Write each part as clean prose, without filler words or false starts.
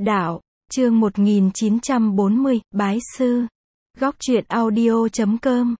Đạo, chương 1940, Bái Sư. Góc truyện audio.com.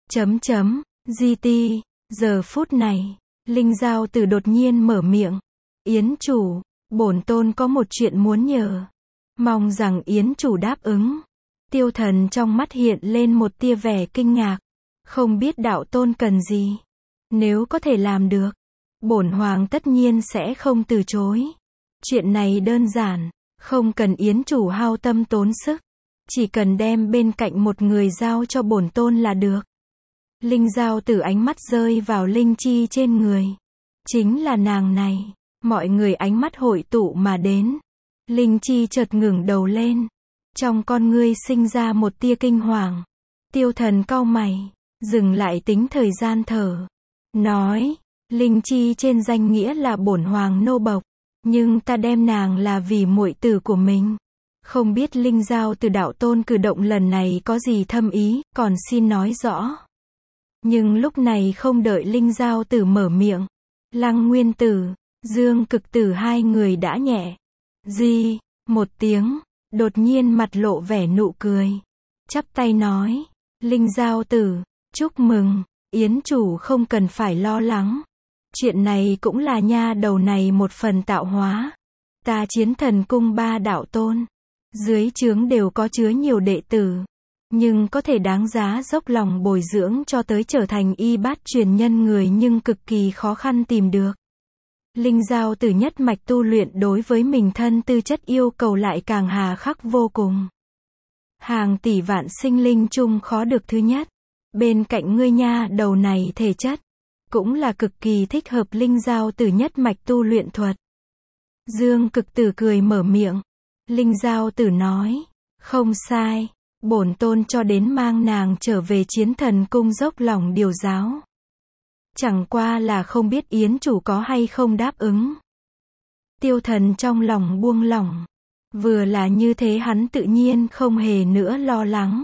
GT. Giờ phút này, Linh Giao Tử đột nhiên mở miệng. Yến chủ, bổn tôn có một chuyện muốn nhờ. Mong rằng Yến chủ đáp ứng. Tiêu Thần trong mắt hiện lên một tia vẻ kinh ngạc. Không biết đạo tôn cần gì. Nếu có thể làm được, bổn hoàng tất nhiên sẽ không từ chối. Chuyện này đơn giản, không cần Yến chủ hao tâm tốn sức. Chỉ cần đem bên cạnh một người giao cho bổn tôn là được. Linh Giao Tử ánh mắt rơi vào Linh Chi trên người. Chính là nàng này. Mọi người ánh mắt hội tụ mà đến. Linh Chi chợt ngẩng đầu lên. Trong con ngươi sinh ra một tia kinh hoàng. Tiêu Thần cau mày, dừng lại tính thời gian thở. Nói, Linh Chi trên danh nghĩa là bổn hoàng nô bộc. Nhưng ta đem nàng là vì muội tử của mình. Không biết Linh Giao Tử đạo tôn cử động lần này có gì thâm ý, còn xin nói rõ. Nhưng lúc này không đợi Linh Giao Tử mở miệng. Lăng Nguyên Tử, Dương Cực Tử hai người đã nhẹ. Một tiếng, đột nhiên mặt lộ vẻ nụ cười. Chắp tay nói, Linh Giao Tử, chúc mừng, Yến chủ không cần phải lo lắng. Chuyện này cũng là nha đầu này một phần tạo hóa. Ta Chiến Thần Cung 3 đạo tôn. Dưới trướng đều có chứa nhiều đệ tử. Nhưng có thể đáng giá dốc lòng bồi dưỡng cho tới trở thành y bát truyền nhân người nhưng cực kỳ khó khăn tìm được. Linh Giao Tử nhất mạch tu luyện đối với mình thân tư chất yêu cầu lại càng hà khắc vô cùng. Hàng tỷ vạn sinh linh chung khó được thứ nhất. Bên cạnh ngươi nha đầu này thể chất cũng là cực kỳ thích hợp Linh Giao Tử nhất mạch tu luyện thuật. Dương Cực Tử cười mở miệng. Linh Giao Tử nói, không sai, bổn tôn cho đến mang nàng trở về Chiến Thần Cung dốc lòng điều giáo. Chẳng qua là không biết Yến chủ có hay không đáp ứng. Tiêu Thần trong lòng buông lỏng. Vừa là như thế hắn tự nhiên không hề nữa lo lắng.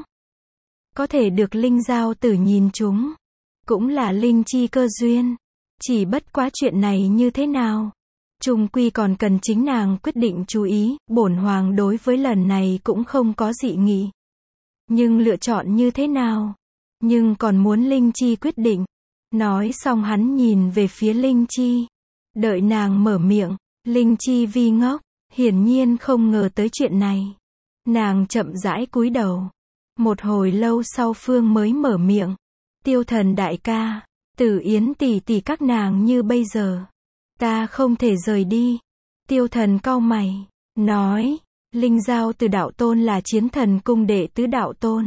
Có thể được Linh Giao Tử nhìn chúng. Cũng là Linh Chi cơ duyên. Chỉ bất quá chuyện này như thế nào. Chung quy còn cần chính nàng quyết định chú ý. Bổn hoàng đối với lần này cũng không có dị nghị. Nhưng lựa chọn như thế nào? Nhưng còn muốn Linh Chi quyết định. Nói xong hắn nhìn về phía Linh Chi. Đợi nàng mở miệng. Linh Chi vi ngốc. Hiển nhiên không ngờ tới chuyện này. Nàng chậm rãi cúi đầu. Một hồi lâu sau Phương mới mở miệng. Tiêu Thần đại ca, Tử Yến tỷ tỷ các nàng như bây giờ. Ta không thể rời đi. Tiêu Thần cau mày. Nói, Linh Giao Tử đạo tôn là Chiến Thần Cung đệ tứ đạo tôn.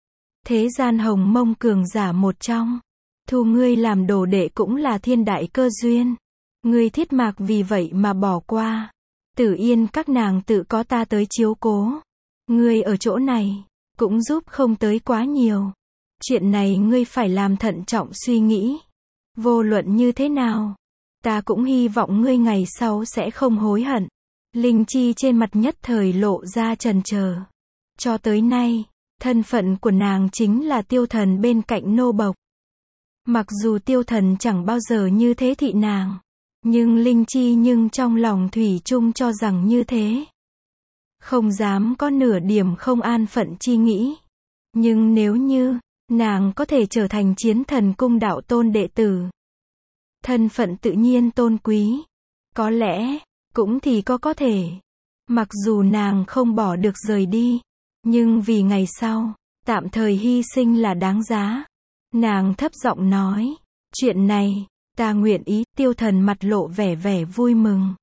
Thế gian hồng mông cường giả một trong. Thu ngươi làm đồ đệ cũng là thiên đại cơ duyên. Ngươi thiết mạc vì vậy mà bỏ qua. Tử Yên các nàng tự có ta tới chiếu cố. Ngươi ở chỗ này, cũng giúp không tới quá nhiều. Chuyện này ngươi phải làm thận trọng suy nghĩ. Vô luận như thế nào, ta cũng hy vọng ngươi ngày sau sẽ không hối hận. Linh Chi trên mặt nhất thời lộ ra chần chờ. Cho tới nay, thân phận của nàng chính là Tiêu Thần bên cạnh nô bộc. Mặc dù Tiêu Thần chẳng bao giờ như thế thị nàng, nhưng Linh Chi trong lòng thủy chung cho rằng như thế. Không dám có nửa điểm không an phận chi nghĩ. Nhưng nếu như nàng có thể trở thành Chiến Thần Cung đạo tôn đệ tử, thân phận tự nhiên tôn quý. Có lẽ, cũng thì có thể. Mặc dù nàng không bỏ được rời đi, nhưng vì ngày sau, tạm thời hy sinh là đáng giá. Nàng thấp giọng nói, chuyện này, ta nguyện ý. Tiêu Thần mặt lộ vẻ vui mừng.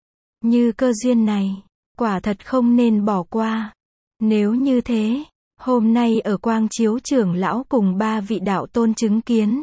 Như cơ duyên này, quả thật không nên bỏ qua. Nếu như thế, hôm nay ở Quang Chiếu trưởng lão cùng 3 vị đạo tôn chứng kiến.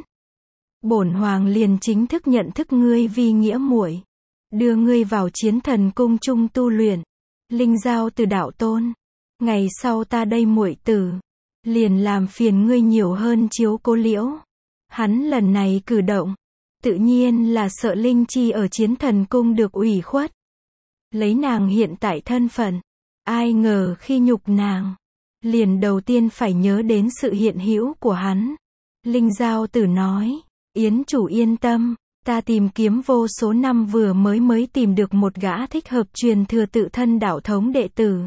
Bổn hoàng liền chính thức nhận thức ngươi vi nghĩa muội, đưa ngươi vào Chiến Thần Cung chung tu luyện. Linh Giao Tử đạo tôn, ngày sau ta đây muội tử, liền làm phiền ngươi nhiều hơn chiếu cố liễu. Hắn lần này cử động, tự nhiên là sợ Linh Chi ở Chiến Thần Cung được ủy khuất. Lấy nàng hiện tại thân phận, ai ngờ khi nhục nàng, liền đầu tiên phải nhớ đến sự hiện hữu của hắn. Linh Giao Tử nói, Yến chủ yên tâm, Ta tìm kiếm vô số năm vừa mới tìm được một gã thích hợp truyền thừa tự thân đạo thống đệ tử.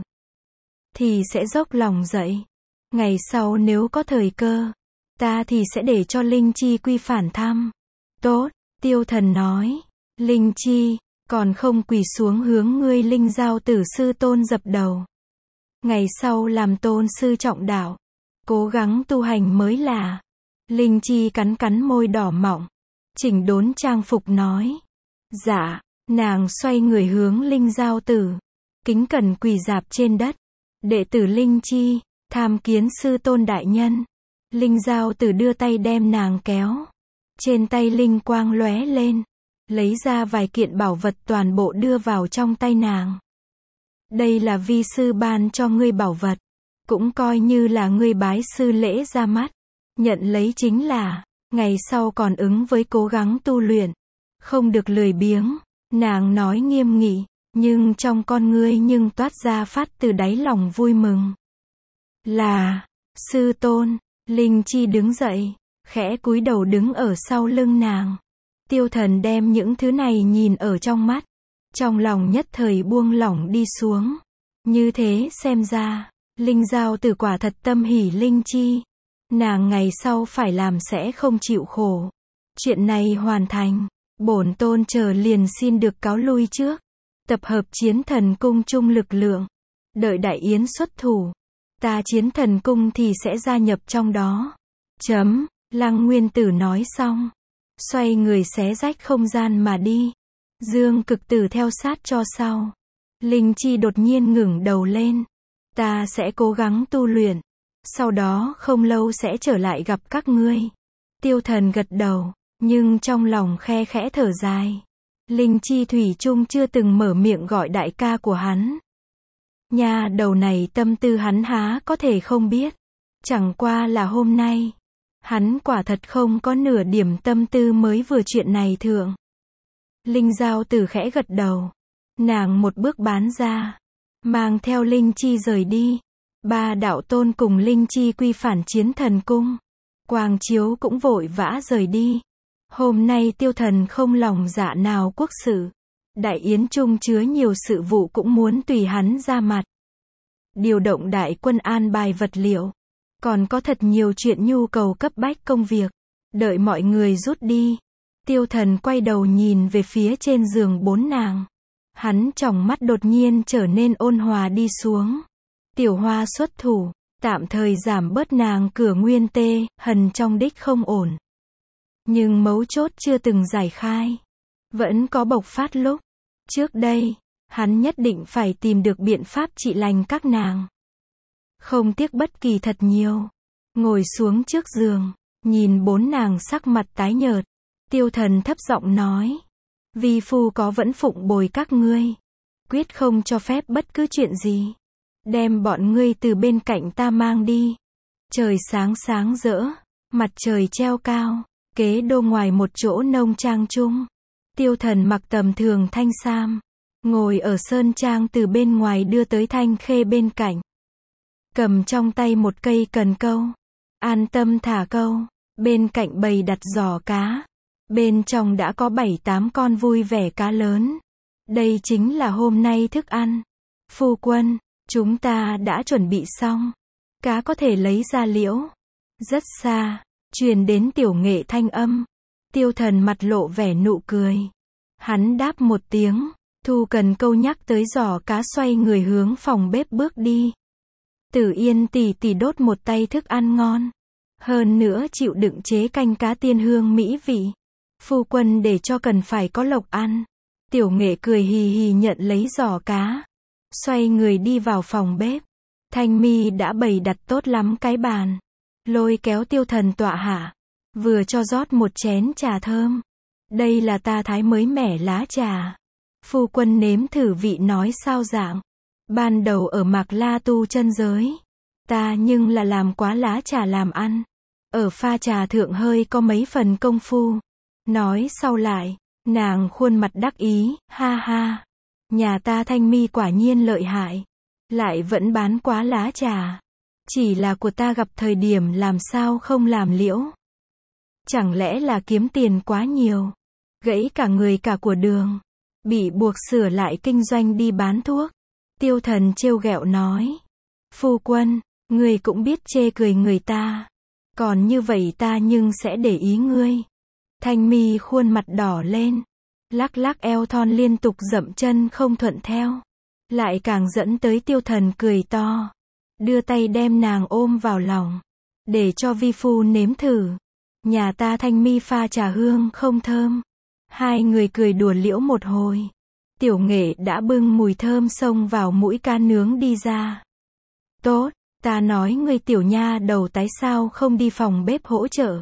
Thì sẽ dốc lòng dạy. Ngày sau nếu có thời cơ, ta thì sẽ để cho Linh Chi quy phản thăm. Tốt, Tiêu Thần nói. Linh Chi, còn không quỳ xuống hướng ngươi Linh Giao Tử sư tôn dập đầu. Ngày sau làm tôn sư trọng đạo, cố gắng tu hành mới là. Linh Chi cắn cắn môi đỏ mọng, chỉnh đốn trang phục nói. Dạ, nàng xoay người hướng Linh Giao Tử, kính cẩn quỳ rạp trên đất. Đệ tử Linh Chi, tham kiến sư tôn đại nhân. Linh Giao Tử đưa tay đem nàng kéo. Trên tay linh quang lóe lên, lấy ra vài kiện bảo vật toàn bộ đưa vào trong tay nàng. Đây là vi sư ban cho ngươi bảo vật, cũng coi như là ngươi bái sư lễ ra mắt. Nhận lấy chính là, ngày sau còn ứng với cố gắng tu luyện, không được lười biếng. Nàng nói nghiêm nghị, nhưng trong con ngươi nhưng toát ra phát từ đáy lòng vui mừng. Là, sư tôn. Linh Chi đứng dậy, khẽ cúi đầu đứng ở sau lưng nàng. Tiêu Thần đem những thứ này nhìn ở trong mắt, trong lòng nhất thời buông lỏng đi xuống. Như thế xem ra, Linh Giao Tử quả thật tâm hỉ Linh Chi. Nàng ngày sau phải làm sẽ không chịu khổ. Chuyện này hoàn thành, bổn tôn chờ liền xin được cáo lui trước. Tập hợp Chiến Thần Cung chung lực lượng, đợi đại yến xuất thủ, ta Chiến Thần Cung thì sẽ gia nhập trong đó. Lăng Nguyên Tử nói xong, xoay người xé rách không gian mà đi. Dương Cực Tử theo sát cho sau. Linh Chi đột nhiên ngẩng đầu lên. Ta sẽ cố gắng tu luyện, sau đó không lâu sẽ trở lại gặp các ngươi. Tiêu Thần gật đầu, nhưng trong lòng khe khẽ thở dài. Linh Chi thủy chung chưa từng mở miệng gọi đại ca của hắn. Nha đầu này tâm tư hắn há có thể không biết. Chẳng qua là hôm nay, hắn quả thật không có nửa điểm tâm tư mới vừa chuyện này thượng. Linh Giao Tử khẽ gật đầu. Nàng một bước bán ra, mang theo Linh Chi rời đi. Ba đạo tôn cùng Linh Chi quy phản Chiến Thần Cung. Quang Chiếu cũng vội vã rời đi. Hôm nay Tiêu Thần không lòng dạ nào quốc sự. Đại yến trung chứa nhiều sự vụ cũng muốn tùy hắn ra mặt. Điều động đại quân an bài vật liệu. Còn có thật nhiều chuyện nhu cầu cấp bách công việc. Đợi mọi người rút đi, Tiêu Thần quay đầu nhìn về phía trên giường bốn nàng. Hắn tròng mắt đột nhiên trở nên ôn hòa đi xuống. Tiểu Hoa xuất thủ, tạm thời giảm bớt nàng cửa nguyên tê, hần trong đích không ổn. Nhưng mấu chốt chưa từng giải khai. Vẫn có bộc phát lúc. Trước đây, hắn nhất định phải tìm được biện pháp trị lành các nàng. Không tiếc bất kỳ thật nhiều. Ngồi xuống trước giường, nhìn bốn nàng sắc mặt tái nhợt. Tiêu Thần thấp giọng nói. Vi phu có vẫn phụng bồi các ngươi. Quyết không cho phép bất cứ chuyện gì. Đem bọn ngươi từ bên cạnh ta mang đi. Trời sáng sáng rỡ, mặt trời treo cao, kế đô ngoài một chỗ nông trang chung. Tiêu Thần mặc tầm thường thanh sam, ngồi ở sơn trang từ bên ngoài đưa tới Thanh Khê bên cạnh. Cầm trong tay một cây cần câu, an tâm thả câu, bên cạnh bày đặt giỏ cá. Bên trong đã có 7-8 con vui vẻ cá lớn. Đây chính là hôm nay thức ăn. Phu quân, chúng ta đã chuẩn bị xong. Cá có thể lấy ra liễu. Rất xa, truyền đến Tiểu Nghệ thanh âm. Tiêu Thần mặt lộ vẻ nụ cười. Hắn đáp một tiếng, thu cần câu nhắc tới giỏ cá xoay người hướng phòng bếp bước đi. Tử Yên tỷ tỷ đốt một tay thức ăn ngon. Hơn nữa chịu đựng chế canh cá tiên hương mỹ vị. Phu quân để cho cần phải có lộc ăn. Tiểu Nghệ cười hì hì nhận lấy giỏ cá. Xoay người đi vào phòng bếp. Thanh Mi đã bày đặt tốt lắm cái bàn. Lôi kéo Tiêu Thần tọa hạ. Vừa cho rót một chén trà thơm. Đây là ta thái mới mẻ lá trà. Phu quân nếm thử vị nói sao dạng. Ban đầu ở Mạc La tu chân giới. Ta nhưng là làm quá lá trà làm ăn. Ở pha trà thượng hơi có mấy phần công phu. Nói sau lại, nàng khuôn mặt đắc ý, ha ha. Nhà ta Thanh Mi quả nhiên lợi hại. Lại vẫn bán quá lá trà. Chỉ là của ta gặp thời điểm làm sao không làm liễu. Chẳng lẽ là kiếm tiền quá nhiều. gãy cả người cả của đường, bị buộc sửa lại kinh doanh đi bán thuốc. Tiêu Thần trêu ghẹo nói, phu quân, ngươi cũng biết chê cười người ta, còn như vậy ta nhưng sẽ để ý ngươi. Thanh Mi khuôn mặt đỏ lên, lắc lắc eo thon liên tục dậm chân không thuận theo, lại càng dẫn tới Tiêu Thần cười to, đưa tay đem nàng ôm vào lòng, để cho vi phu nếm thử. Nhà ta Thanh Mi pha trà hương không thơm. Hai người cười đùa liễu một hồi. Tiểu Nghệ đã bưng mùi thơm xông vào mũi cá nướng đi ra. Tốt, ta nói ngươi tiểu nha đầu tái sao không đi phòng bếp hỗ trợ.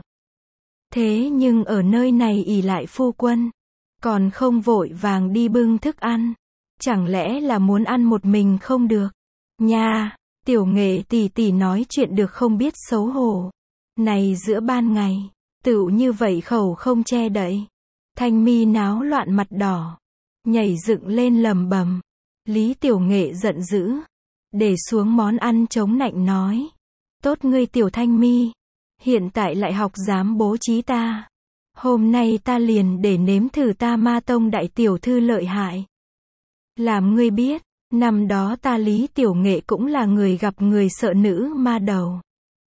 Thế nhưng ở nơi này ỷ lại phu quân, còn không vội vàng đi bưng thức ăn. Chẳng lẽ là muốn ăn một mình không được? Nha, Tiểu Nghệ tỷ tỷ nói chuyện được không biết xấu hổ. Này giữa ban ngày, tựu như vậy khẩu không che đậy. Thanh Mi náo loạn mặt đỏ, nhảy dựng lên lầm bầm. Lý Tiểu Nghệ giận dữ, để xuống món ăn chống nạnh nói. Tốt ngươi Tiểu Thanh Mi, hiện tại lại học dám bố trí ta. Hôm nay ta liền để nếm thử ta Ma Tông đại tiểu thư lợi hại. Làm ngươi biết, năm đó ta Lý Tiểu Nghệ cũng là người gặp người sợ nữ ma đầu.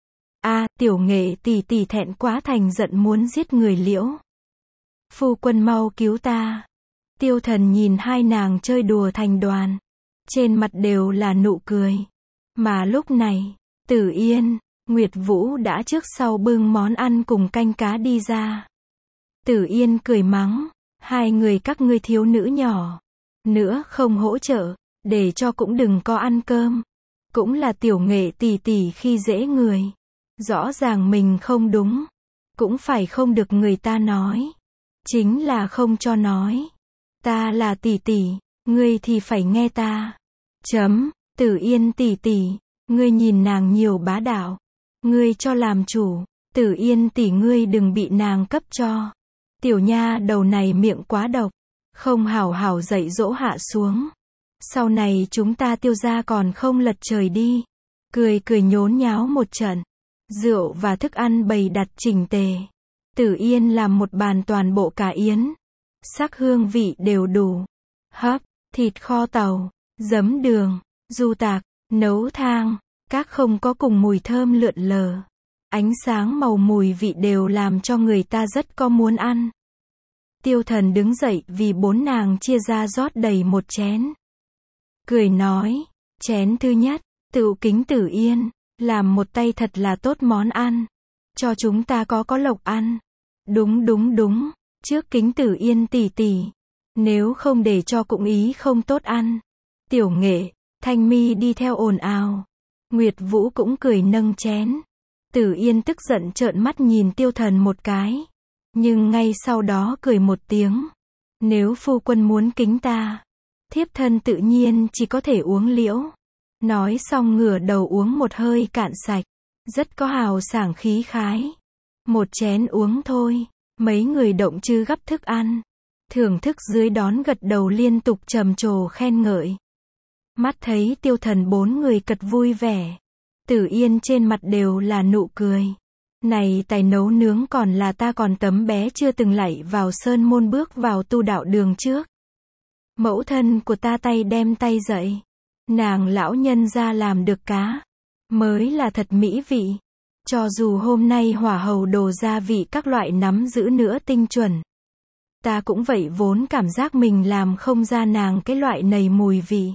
Tiểu Nghệ tỷ tỷ thẹn quá thành giận muốn giết người liễu. Phu quân mau cứu ta. Tiêu Thần nhìn hai nàng chơi đùa thành đoàn, trên mặt đều là nụ cười. Mà lúc này, Tử Yên, Nguyệt Vũ đã trước sau bưng món ăn cùng canh cá đi ra. Tử Yên cười mắng, hai người các ngươi thiếu nữ nhỏ, nữa không hỗ trợ, để cho cũng đừng có ăn cơm. Cũng là Tiểu Nghệ tỷ tỷ khi dễ người. Rõ ràng mình không đúng, cũng phải không được người ta nói. Chính là không cho nói. Ta là tỷ tỷ, ngươi thì phải nghe ta. Tử Yên tỷ tỷ, ngươi nhìn nàng nhiều bá đạo. Ngươi cho làm chủ, Tử Yên tỷ ngươi đừng bị nàng cấp cho. Tiểu nha đầu này miệng quá độc, không hảo hảo dạy dỗ hạ xuống. Sau này chúng ta Tiêu gia còn không lật trời đi. Cười cười nhốn nháo một trận. Rượu và thức ăn bày đặt chỉnh tề. Tử Yên làm một bàn toàn bộ cả yến. Sắc hương vị đều đủ. Hấp, thịt kho tàu, giấm đường, du tạc, nấu thang, các không có cùng mùi thơm lượn lờ. Ánh sáng màu mùi vị đều làm cho người ta rất có muốn ăn. Tiêu Thần đứng dậy vì bốn nàng chia ra rót đầy một chén. Cười nói, chén thứ nhất, tựu kính Tử Yên. Làm một tay thật là tốt món ăn. Cho chúng ta có lộc ăn. Đúng. Trước kính Tử Yên tỷ tỷ. Nếu không để cho cũng ý không tốt ăn. Tiểu Nghệ, Thanh Mi đi theo ồn ào. Nguyệt Vũ cũng cười nâng chén. Tử Yên tức giận trợn mắt nhìn Tiêu Thần một cái. Nhưng ngay sau đó cười một tiếng. Nếu phu quân muốn kính ta, thiếp thân tự nhiên chỉ có thể uống liễu. Nói xong ngửa đầu uống một hơi cạn sạch. Rất có hào sảng khí khái. Một chén uống thôi. Mấy người động chư gắp thức ăn. Thưởng thức dưới đón gật đầu liên tục trầm trồ khen ngợi. Mắt thấy Tiêu Thần bốn người cật vui vẻ. Tử Yên trên mặt đều là nụ cười. Này tài nấu nướng còn là ta còn tấm bé chưa từng lạy vào sơn môn bước vào tu đạo đường trước. Mẫu thân của ta tay đem tay dậy. Nàng lão nhân ra làm được cá. Mới là thật mỹ vị. Cho dù hôm nay hỏa hầu đồ gia vị các loại nắm giữ nữa tinh chuẩn. Ta cũng vậy vốn cảm giác mình làm không ra nàng cái loại này mùi vị.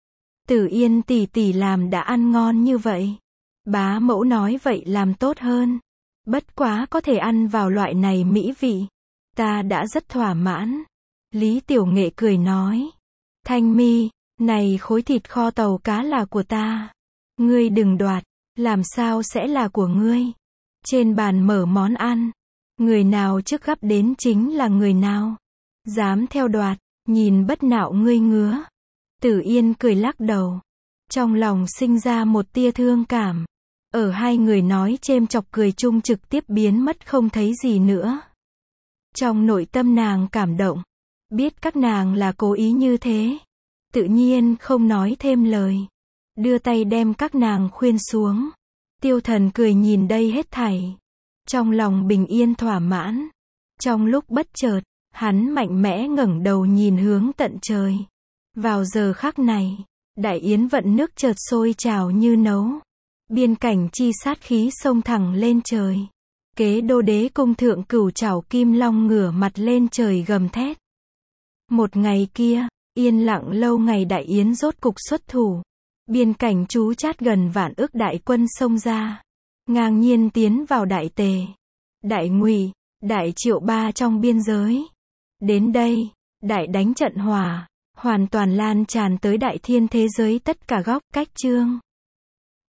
Tử Yên tỷ tỷ làm đã ăn ngon như vậy. Bá mẫu nói vậy làm tốt hơn. Bất quá có thể ăn vào loại này mỹ vị. Ta đã rất thỏa mãn. Lý Tiểu Nghệ cười nói. Thanh Mi, này khối thịt kho tàu cá là của ta. Ngươi đừng đoạt, làm sao sẽ là của ngươi. Trên bàn mở món ăn. Người nào trước gắp đến chính là người nào. Dám theo đoạt, nhìn bất nạo ngươi ngứa. Tử Yên cười lắc đầu. Trong lòng sinh ra một tia thương cảm. Ở hai người nói chêm chọc cười chung trực tiếp biến mất không thấy gì nữa. Trong nội tâm nàng cảm động. Biết các nàng là cố ý như thế. Tự nhiên không nói thêm lời. Đưa tay đem các nàng khuyên xuống. Tiêu Thần cười nhìn đây hết thảy. Trong lòng bình yên thỏa mãn. Trong lúc bất chợt, Hắn mạnh mẽ ngẩng đầu nhìn hướng tận trời. Vào giờ khắc này, đại yến vận nước chợt sôi trào như nấu. Biên cảnh chi sát khí xông thẳng lên trời. Kế đô đế cung thượng cửu trảo kim long ngửa mặt lên trời gầm thét. Một ngày kia, yên lặng lâu ngày đại yến rốt cục xuất thủ. Biên cảnh trú chát gần vạn ức đại quân xông ra. Ngang nhiên tiến vào đại Tề, đại Ngụy, đại Triệu ba trong biên giới. Đến đây, đại đánh trận hòa, hoàn toàn lan tràn tới đại thiên thế giới tất cả góc cách chương.